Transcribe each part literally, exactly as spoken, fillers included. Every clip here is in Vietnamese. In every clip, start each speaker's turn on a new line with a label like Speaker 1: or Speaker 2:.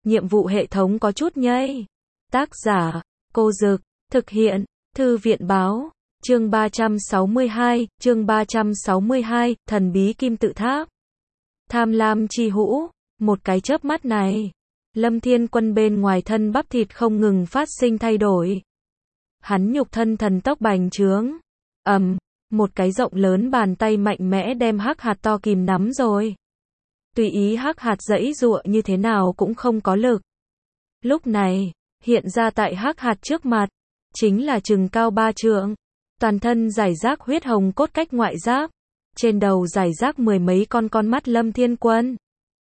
Speaker 1: nhiệm vụ hệ thống có chút nhây. Tác giả, Cô Dực, thực hiện, Thư viện báo, chương ba trăm sáu mươi hai, chương ba trăm sáu mươi hai, thần bí kim tự tháp. Tham lam chi hũ, một cái chớp mắt này, Lâm Thiên Quân bên ngoài thân bắp thịt không ngừng phát sinh thay đổi. Hắn nhục thân thần tốc bành trướng. Ầm, một cái rộng lớn bàn tay mạnh mẽ đem hắc hạt to kìm nắm rồi. Tùy ý hắc hạt giãy giụa như thế nào cũng không có lực. Lúc này, hiện ra tại hắc hạt trước mặt, chính là chừng cao ba trượng, toàn thân rải rác huyết hồng cốt cách ngoại giáp, trên đầu rải rác mười mấy con con mắt Lâm Thiên Quân.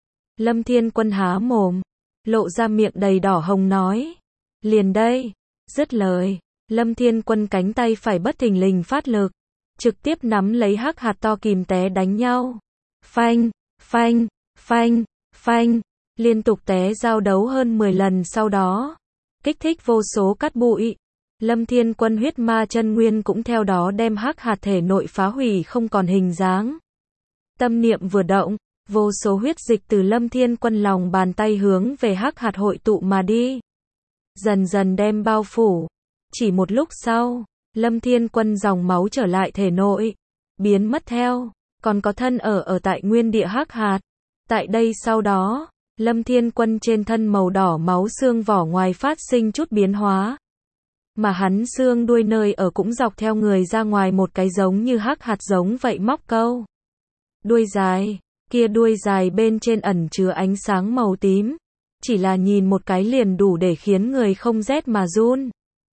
Speaker 1: Lâm Thiên Quân há mồm, lộ ra miệng đầy đỏ hồng nói, liền đây. Dứt lời, Lâm Thiên Quân cánh tay phải bất thình lình phát lực, trực tiếp nắm lấy hắc hạt to kìm té đánh nhau. Phanh, phanh, phanh, phanh, liên tục té giao đấu hơn mười lần sau đó, kích thích vô số cát bụi. Lâm Thiên Quân huyết ma chân nguyên cũng theo đó đem hắc hạt thể nội phá hủy không còn hình dáng. Tâm niệm vừa động, vô số huyết dịch từ Lâm Thiên Quân lòng bàn tay hướng về hắc hạt hội tụ mà đi, dần dần đem bao phủ. Chỉ một lúc sau, Lâm Thiên Quân dòng máu trở lại thể nội, biến mất theo, còn có thân ở ở tại nguyên địa hắc hạt. Tại đây sau đó, Lâm Thiên Quân trên thân màu đỏ máu xương vỏ ngoài phát sinh chút biến hóa, mà hắn xương đuôi nơi ở cũng dọc theo người ra ngoài một cái giống như hắc hạt giống vậy móc câu. Đuôi dài, kia đuôi dài bên trên ẩn chứa ánh sáng màu tím, chỉ là nhìn một cái liền đủ để khiến người không rét mà run.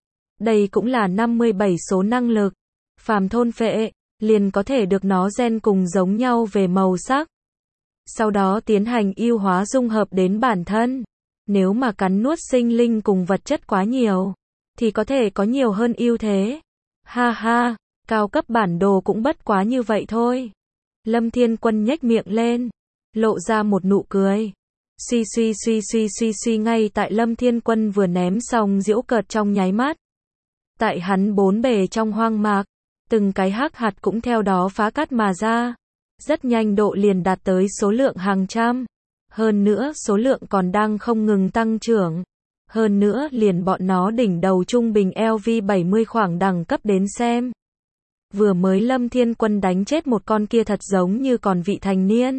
Speaker 1: Đây cũng là năm mươi bảy số năng lực, phàm thôn phệ, liền có thể được nó gen cùng giống nhau về màu sắc. Sau đó tiến hành ưu hóa dung hợp đến bản thân. Nếu mà cắn nuốt sinh linh cùng vật chất quá nhiều, thì có thể có nhiều hơn ưu thế. Ha ha, cao cấp bản đồ cũng bất quá như vậy thôi. Lâm Thiên Quân nhếch miệng lên, lộ ra một nụ cười. Suy suy suy suy suy suy ngay tại Lâm Thiên Quân vừa ném xong giễu cợt trong nháy mắt. Tại hắn bốn bề trong hoang mạc, từng cái hắc hạt cũng theo đó phá cát mà ra. Rất nhanh độ liền đạt tới số lượng hàng trăm. Hơn nữa số lượng còn đang không ngừng tăng trưởng. Hơn nữa liền bọn nó đỉnh đầu trung bình L V bảy mươi khoảng đẳng cấp đến xem. Vừa mới Lâm Thiên Quân đánh chết một con kia thật giống như còn vị thành niên.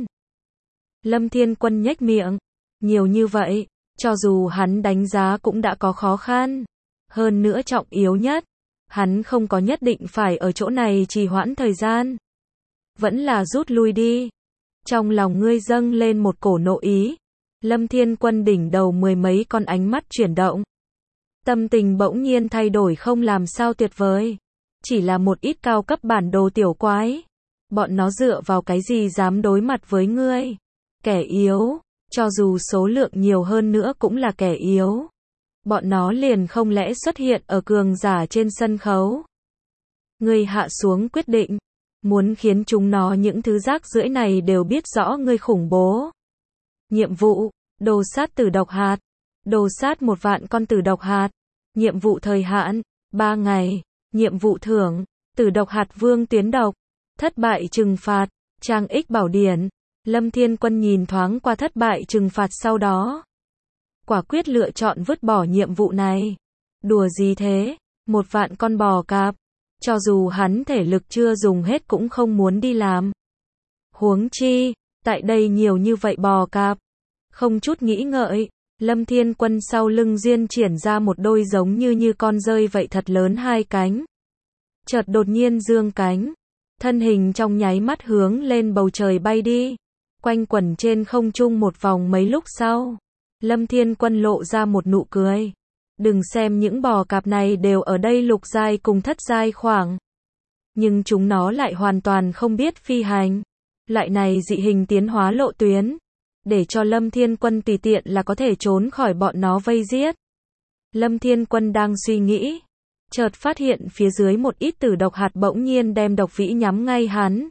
Speaker 1: Lâm Thiên Quân nhếch miệng. Nhiều như vậy, cho dù hắn đánh giá cũng đã có khó khăn. Hơn nữa trọng yếu nhất, hắn không có nhất định phải ở chỗ này trì hoãn thời gian. Vẫn là rút lui đi. Trong lòng ngươi dâng lên một cổ nộ ý. Lâm Thiên Quân đỉnh đầu mười mấy con ánh mắt chuyển động. Tâm tình bỗng nhiên thay đổi không làm sao tuyệt vời. Chỉ là một ít cao cấp bản đồ tiểu quái. Bọn nó dựa vào cái gì dám đối mặt với ngươi? Kẻ yếu, cho dù số lượng nhiều hơn nữa cũng là kẻ yếu. Bọn nó liền không lẽ xuất hiện ở cường giả trên sân khấu. Ngươi hạ xuống quyết định, muốn khiến chúng nó những thứ rác rưởi này đều biết rõ ngươi khủng bố. Nhiệm vụ, đồ sát tử độc hạt. Đồ sát một vạn con tử độc hạt. Nhiệm vụ thời hạn, ba ngày. Nhiệm vụ thưởng, tử độc hạt vương tuyến độc. Thất bại trừng phạt, trang ích bảo điển. Lâm Thiên Quân nhìn thoáng qua thất bại trừng phạt sau đó. Quả quyết lựa chọn vứt bỏ nhiệm vụ này. Đùa gì thế, một vạn con bò cạp. Cho dù hắn thể lực chưa dùng hết cũng không muốn đi làm. Huống chi, tại đây nhiều như vậy bò cạp. Không chút nghĩ ngợi, Lâm Thiên Quân sau lưng duyên triển ra một đôi giống như như con dơi vậy thật lớn hai cánh. Chợt đột nhiên dương cánh, thân hình trong nháy mắt hướng lên bầu trời bay đi, quanh quẩn trên không trung một vòng mấy lúc sau. Lâm Thiên Quân lộ ra một nụ cười. Đừng xem những bò cạp này đều ở đây lục giai cùng thất giai khoảng. Nhưng chúng nó lại hoàn toàn không biết phi hành. Loại này dị hình tiến hóa lộ tuyến. Để cho Lâm Thiên Quân tùy tiện là có thể trốn khỏi bọn nó vây giết. Lâm Thiên Quân đang suy nghĩ. Chợt phát hiện phía dưới một ít tử độc hạt bỗng nhiên đem độc vĩ nhắm ngay hắn.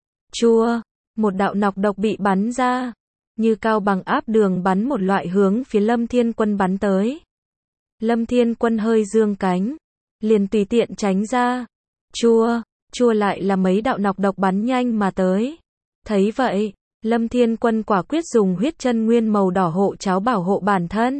Speaker 1: Chua, một đạo nọc độc bị bắn ra. Như cao bằng áp đường bắn một loại hướng phía Lâm Thiên Quân bắn tới. Lâm Thiên Quân hơi dương cánh, liền tùy tiện tránh ra. Chua, chua lại là mấy đạo nọc độc bắn nhanh mà tới. Thấy vậy, Lâm Thiên Quân quả quyết dùng huyết chân nguyên màu đỏ hộ cháo bảo hộ bản thân.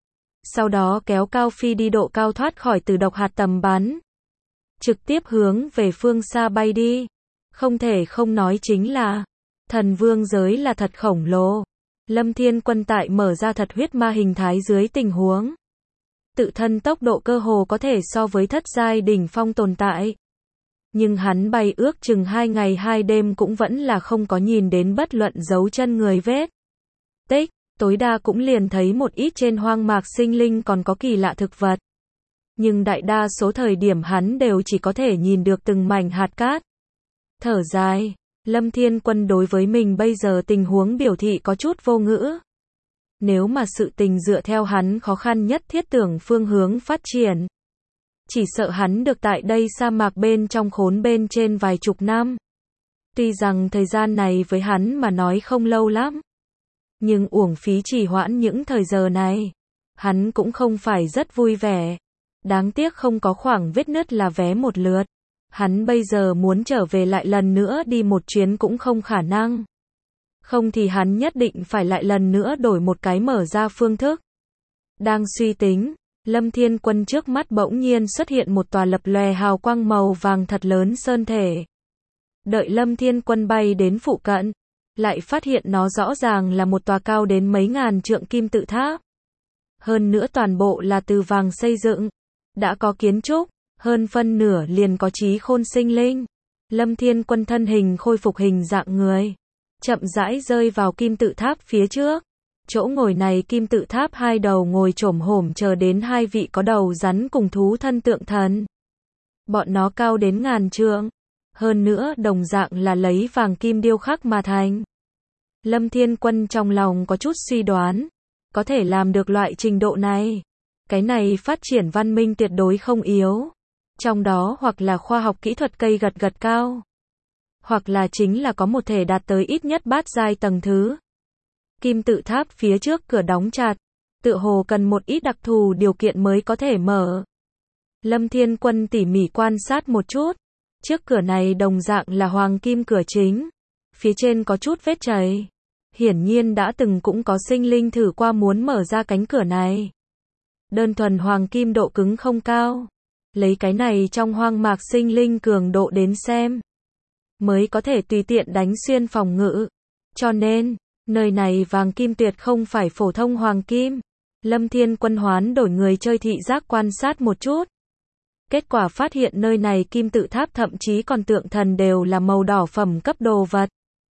Speaker 1: Sau đó kéo Cao Phi đi độ cao thoát khỏi từ độc hạt tầm bắn. Trực tiếp hướng về phương xa bay đi. Không thể không nói chính là thần vương giới là thật khổng lồ. Lâm Thiên Quân tại mở ra thật huyết ma hình thái dưới tình huống. Tự thân tốc độ cơ hồ có thể so với thất giai đỉnh phong tồn tại. Nhưng hắn bay ước chừng hai ngày hai đêm cũng vẫn là không có nhìn đến bất luận dấu chân người vết. Tích, tối đa cũng liền thấy một ít trên hoang mạc sinh linh còn có kỳ lạ thực vật. Nhưng đại đa số thời điểm hắn đều chỉ có thể nhìn được từng mảnh hạt cát. Thở dài, Lâm Thiên Quân đối với mình bây giờ tình huống biểu thị có chút vô ngữ. Nếu mà sự tình dựa theo hắn khó khăn nhất thiết tưởng phương hướng phát triển. Chỉ sợ hắn được tại đây sa mạc bên trong khốn bên trên vài chục năm. Tuy rằng thời gian này với hắn mà nói không lâu lắm. Nhưng uổng phí trì hoãn những thời giờ này. Hắn cũng không phải rất vui vẻ. Đáng tiếc không có khoảng vết nứt là vé một lượt. Hắn bây giờ muốn trở về lại lần nữa đi một chuyến cũng không khả năng. Không thì hắn nhất định phải lại lần nữa đổi một cái mở ra phương thức. Đang suy tính, Lâm Thiên Quân trước mắt bỗng nhiên xuất hiện một tòa lập lòe hào quang màu vàng thật lớn sơn thể. Đợi Lâm Thiên Quân bay đến phụ cận, lại phát hiện nó rõ ràng là một tòa cao đến mấy ngàn trượng kim tự tháp. Hơn nữa toàn bộ là từ vàng xây dựng, đã có kiến trúc, hơn phân nửa liền có trí khôn sinh linh. Lâm Thiên Quân thân hình khôi phục hình dạng người, chậm rãi rơi vào kim tự tháp phía trước. Chỗ ngồi này kim tự tháp hai đầu ngồi chổm hổm chờ đến hai vị có đầu rắn cùng thú thân tượng thần. Bọn nó cao đến ngàn trượng, hơn nữa đồng dạng là lấy vàng kim điêu khắc mà thành. Lâm Thiên Quân trong lòng có chút suy đoán, có thể làm được loại trình độ này. Cái này phát triển văn minh tuyệt đối không yếu. Trong đó hoặc là khoa học kỹ thuật cây gật gật cao, hoặc là chính là có một thể đạt tới ít nhất bát giai tầng thứ. Kim tự tháp phía trước cửa đóng chặt, tựa hồ cần một ít đặc thù điều kiện mới có thể mở. Lâm Thiên Quân tỉ mỉ quan sát một chút, trước cửa này đồng dạng là hoàng kim cửa chính, phía trên có chút vết chảy. Hiển nhiên đã từng cũng có sinh linh thử qua muốn mở ra cánh cửa này. Đơn thuần hoàng kim độ cứng không cao. Lấy cái này trong hoang mạc sinh linh cường độ đến xem, mới có thể tùy tiện đánh xuyên phòng ngự. Cho nên, nơi này vàng kim tuyệt không phải phổ thông hoàng kim. Lâm Thiên Quân hoán đổi người chơi thị giác quan sát một chút. Kết quả phát hiện nơi này kim tự tháp thậm chí còn tượng thần đều là màu đỏ phẩm cấp đồ vật.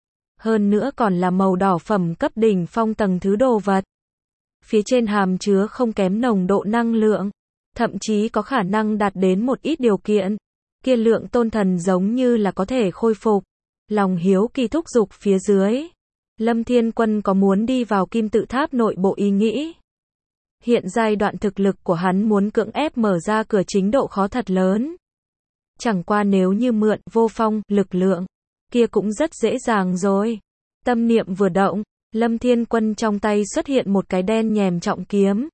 Speaker 1: Hơn nữa còn là màu đỏ phẩm cấp đỉnh phong tầng thứ đồ vật. Phía trên hàm chứa không kém nồng độ năng lượng. Thậm chí có khả năng đạt đến một ít điều kiện. Kia lượng tôn thần giống như là có thể khôi phục. Lòng hiếu kỳ thúc giục phía dưới. Lâm Thiên Quân có muốn đi vào kim tự tháp nội bộ ý nghĩ. Hiện giai đoạn thực lực của hắn muốn cưỡng ép mở ra cửa chính độ khó thật lớn. Chẳng qua nếu như mượn vô phong, lực lượng, kia cũng rất dễ dàng rồi. Tâm niệm vừa động, Lâm Thiên Quân trong tay xuất hiện một cái đen nhèm trọng kiếm.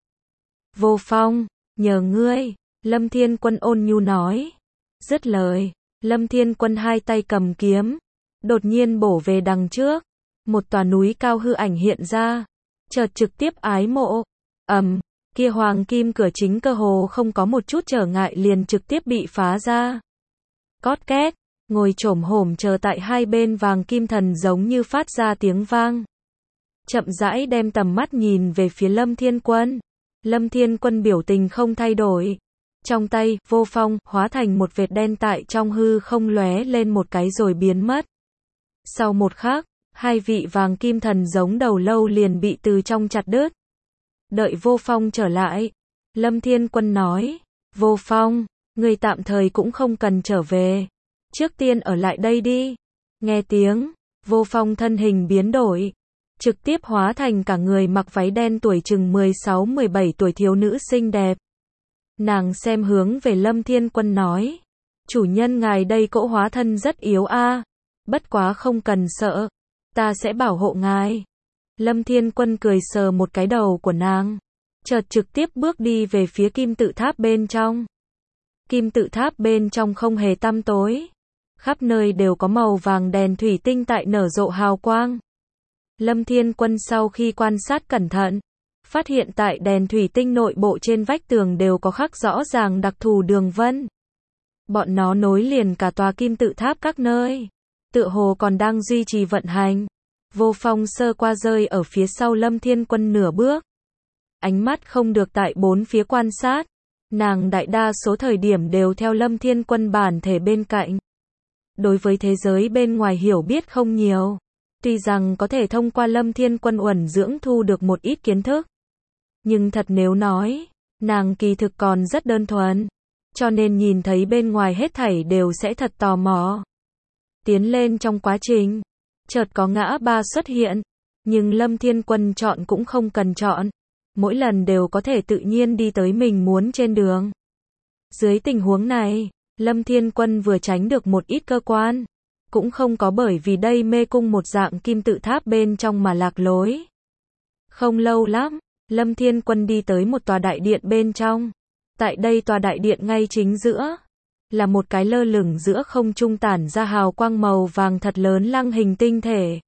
Speaker 1: Vô phong, nhờ ngươi, Lâm Thiên Quân ôn nhu nói. Dứt lời, Lâm Thiên Quân hai tay cầm kiếm, đột nhiên bổ về đằng trước. Một tòa núi cao hư ảnh hiện ra, chợt trực tiếp ái mộ. Ầm, um, kia hoàng kim cửa chính cơ hồ không có một chút trở ngại liền trực tiếp bị phá ra. Cót két, ngồi chổm hổm chờ tại hai bên vàng kim thần giống như phát ra tiếng vang. Chậm rãi đem tầm mắt nhìn về phía Lâm Thiên Quân. Lâm Thiên Quân biểu tình không thay đổi. Trong tay, vô phong, hóa thành một vệt đen tại trong hư không lóe lên một cái rồi biến mất. Sau một khắc, hai vị vàng kim thần giống đầu lâu liền bị từ trong chặt đứt. Đợi vô phong trở lại. Lâm Thiên Quân nói, vô phong, người tạm thời cũng không cần trở về. Trước tiên ở lại đây đi. Nghe tiếng, vô phong thân hình biến đổi. Trực tiếp hóa thành cả người mặc váy đen tuổi chừng mười sáu mười bảy tuổi thiếu nữ xinh đẹp. Nàng xem hướng về Lâm Thiên Quân nói. Chủ nhân ngài đây cỗ hóa thân rất yếu a, bất quá không cần sợ. Ta sẽ bảo hộ ngài. Lâm Thiên Quân cười sờ một cái đầu của nàng. Chợt trực tiếp bước đi về phía kim tự tháp bên trong. Kim tự tháp bên trong không hề tăm tối. Khắp nơi đều có màu vàng đèn thủy tinh tại nở rộ hào quang. Lâm Thiên Quân sau khi quan sát cẩn thận, phát hiện tại đèn thủy tinh nội bộ trên vách tường đều có khắc rõ ràng đặc thù đường vân. Bọn nó nối liền cả tòa kim tự tháp các nơi, tựa hồ còn đang duy trì vận hành. Vô Phong sơ qua rơi ở phía sau Lâm Thiên Quân nửa bước. Ánh mắt không được tại bốn phía quan sát, nàng đại đa số thời điểm đều theo Lâm Thiên Quân bản thể bên cạnh. Đối với thế giới bên ngoài hiểu biết không nhiều, tuy rằng có thể thông qua Lâm Thiên Quân uẩn dưỡng thu được một ít kiến thức. Nhưng thật nếu nói, nàng kỳ thực còn rất đơn thuần, cho nên nhìn thấy bên ngoài hết thảy đều sẽ thật tò mò. Tiến lên trong quá trình, chợt có ngã ba xuất hiện, nhưng Lâm Thiên Quân chọn cũng không cần chọn, mỗi lần đều có thể tự nhiên đi tới mình muốn trên đường. Dưới tình huống này, Lâm Thiên Quân vừa tránh được một ít cơ quan, cũng không có bởi vì đây mê cung một dạng kim tự tháp bên trong mà lạc lối. Không lâu lắm, Lâm Thiên Quân đi tới một tòa đại điện bên trong. Tại đây tòa đại điện ngay chính giữa, là một cái lơ lửng giữa không trung tản ra hào quang màu vàng thật lớn lăng hình tinh thể.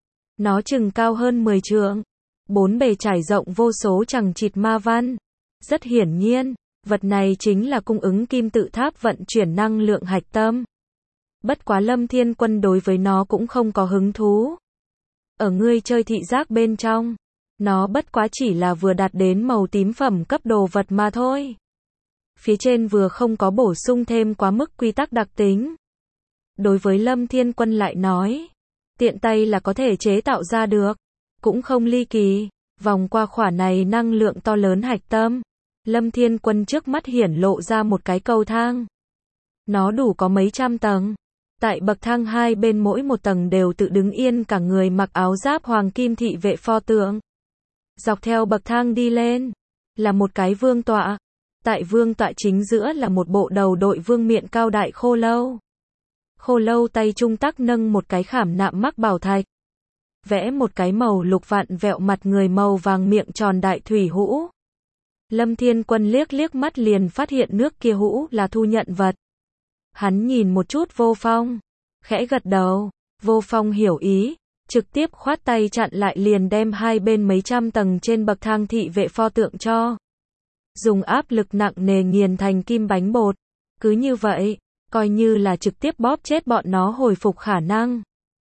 Speaker 1: Nó chừng cao hơn mười trượng, bốn bề trải rộng vô số chằng chịt ma văn. Rất hiển nhiên, vật này chính là cung ứng kim tự tháp vận chuyển năng lượng hạch tâm. Bất quá Lâm Thiên Quân đối với nó cũng không có hứng thú. Ở ngươi chơi thị giác bên trong, nó bất quá chỉ là vừa đạt đến màu tím phẩm cấp đồ vật mà thôi. Phía trên vừa không có bổ sung thêm quá mức quy tắc đặc tính. Đối với Lâm Thiên Quân lại nói, tiện tay là có thể chế tạo ra được, cũng không ly kỳ. Vòng qua khỏa này năng lượng to lớn hạch tâm, Lâm Thiên Quân trước mắt hiển lộ ra một cái cầu thang. Nó đủ có mấy trăm tầng. Tại bậc thang hai bên mỗi một tầng đều tự đứng yên cả người mặc áo giáp hoàng kim thị vệ pho tượng. Dọc theo bậc thang đi lên, là một cái vương tọa. Tại vương tọa chính giữa là một bộ đầu đội vương miện cao đại khô lâu. Khô lâu tay trung tắc nâng một cái khảm nạm mắc bảo thạch. Vẽ một cái màu lục vặn vẹo mặt người màu vàng miệng tròn đại thủy hũ. Lâm Thiên Quân liếc liếc mắt liền phát hiện nước kia hũ là thu nhận vật. Hắn nhìn một chút Vô Phong, khẽ gật đầu. Vô Phong hiểu ý, trực tiếp khoát tay chặn lại liền đem hai bên mấy trăm tầng trên bậc thang thị vệ pho tượng cho. Dùng áp lực nặng nề nghiền thành kim bánh bột. Cứ như vậy, coi như là trực tiếp bóp chết bọn nó hồi phục khả năng.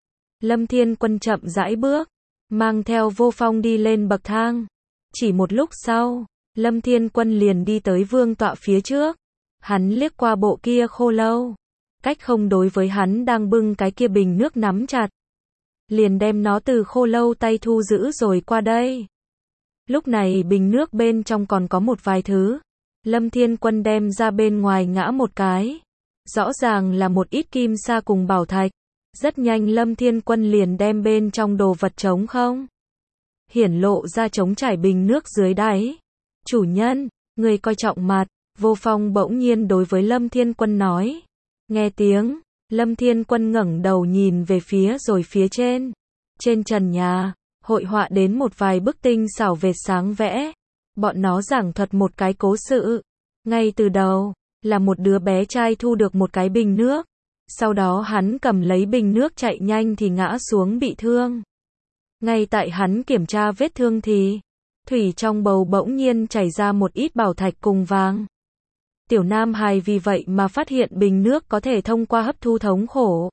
Speaker 1: Lâm Thiên Quân chậm rãi bước, mang theo Vô Phong đi lên bậc thang. Chỉ một lúc sau, Lâm Thiên Quân liền đi tới vương tọa phía trước. Hắn liếc qua bộ kia khô lâu, cách không đối với hắn đang bưng cái kia bình nước nắm chặt. Liền đem nó từ khô lâu tay thu giữ rồi qua đây. Lúc này bình nước bên trong còn có một vài thứ. Lâm Thiên Quân đem ra bên ngoài ngã một cái. Rõ ràng là một ít kim sa cùng bảo thạch. Rất nhanh Lâm Thiên Quân liền đem bên trong đồ vật trống không. Hiển lộ ra trống trải bình nước dưới đáy. Chủ nhân, người coi trọng mặt. Vô Phong bỗng nhiên đối với Lâm Thiên Quân nói. Nghe tiếng, Lâm Thiên Quân ngẩng đầu nhìn về phía rồi phía trên. Trên trần nhà, hội họa đến một vài bức tinh xảo vệt sáng vẽ. Bọn nó giảng thuật một cái cố sự. Ngay từ đầu, là một đứa bé trai thu được một cái bình nước. Sau đó hắn cầm lấy bình nước chạy nhanh thì ngã xuống bị thương. Ngay tại hắn kiểm tra vết thương thì, thủy trong bầu bỗng nhiên chảy ra một ít bảo thạch cùng vàng. Tiểu Nam Hài vì vậy mà phát hiện bình nước có thể thông qua hấp thu thống khổ.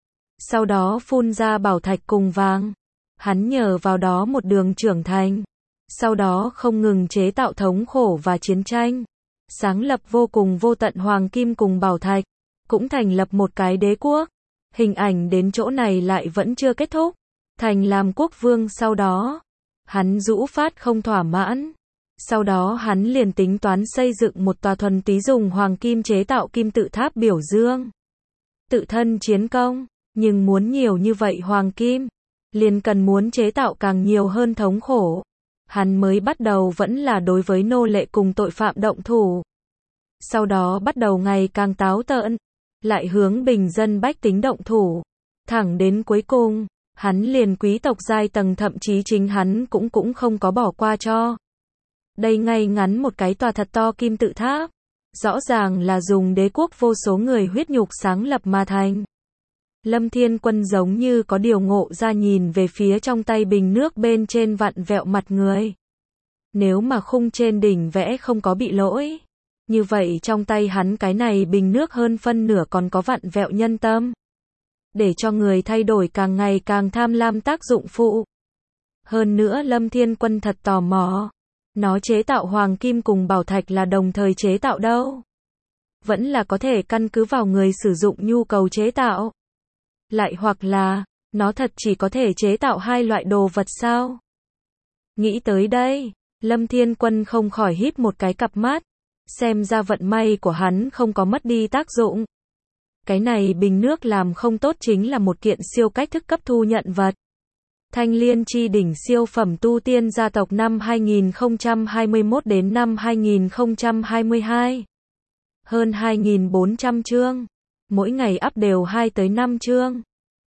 Speaker 1: Sau đó phun ra bảo thạch cùng vàng. Hắn nhờ vào đó một đường trưởng thành. Sau đó không ngừng chế tạo thống khổ và chiến tranh. Sáng lập vô cùng vô tận hoàng kim cùng bảo thạch. Cũng thành lập một cái đế quốc. Hình ảnh đến chỗ này lại vẫn chưa kết thúc. Thành làm quốc vương sau đó. Hắn rũ phát không thỏa mãn. Sau đó hắn liền tính toán xây dựng một tòa thuần túy dùng hoàng kim chế tạo kim tự tháp biểu dương. Tự thân chiến công, nhưng muốn nhiều như vậy hoàng kim, liền cần muốn chế tạo càng nhiều hơn thống khổ. Hắn mới bắt đầu vẫn là đối với nô lệ cùng tội phạm động thủ. Sau đó bắt đầu ngày càng táo tợn, lại hướng bình dân bách tính động thủ. Thẳng đến cuối cùng, hắn liền quý tộc giai tầng thậm chí chính hắn cũng cũng không có bỏ qua cho. Đây ngay ngắn một cái tòa thật to kim tự tháp. Rõ ràng là dùng đế quốc vô số người huyết nhục sáng lập mà thành. Lâm Thiên Quân giống như có điều ngộ ra nhìn về phía trong tay bình nước bên trên vặn vẹo mặt người. Nếu mà khung trên đỉnh vẽ không có bị lỗi, như vậy trong tay hắn cái này bình nước hơn phân nửa còn có vặn vẹo nhân tâm. Để cho người thay đổi càng ngày càng tham lam tác dụng phụ. Hơn nữa Lâm Thiên Quân thật tò mò. Nó chế tạo hoàng kim cùng bảo thạch là đồng thời chế tạo đâu? Vẫn là có thể căn cứ vào người sử dụng nhu cầu chế tạo. Lại hoặc là, nó thật chỉ có thể chế tạo hai loại đồ vật sao? Nghĩ tới đây, Lâm Thiên Quân không khỏi híp một cái cặp mắt. Xem ra vận may của hắn không có mất đi tác dụng. Cái này bình nước làm không tốt chính là một kiện siêu cách thức cấp thu nhận vật. Thanh Liên chi đỉnh siêu phẩm tu tiên gia tộc năm hai nghìn không trăm hai mươi mốt đến năm hai nghìn không trăm hai mươi hai. Hơn hai nghìn bốn trăm chương. Mỗi ngày up đều hai tới năm chương.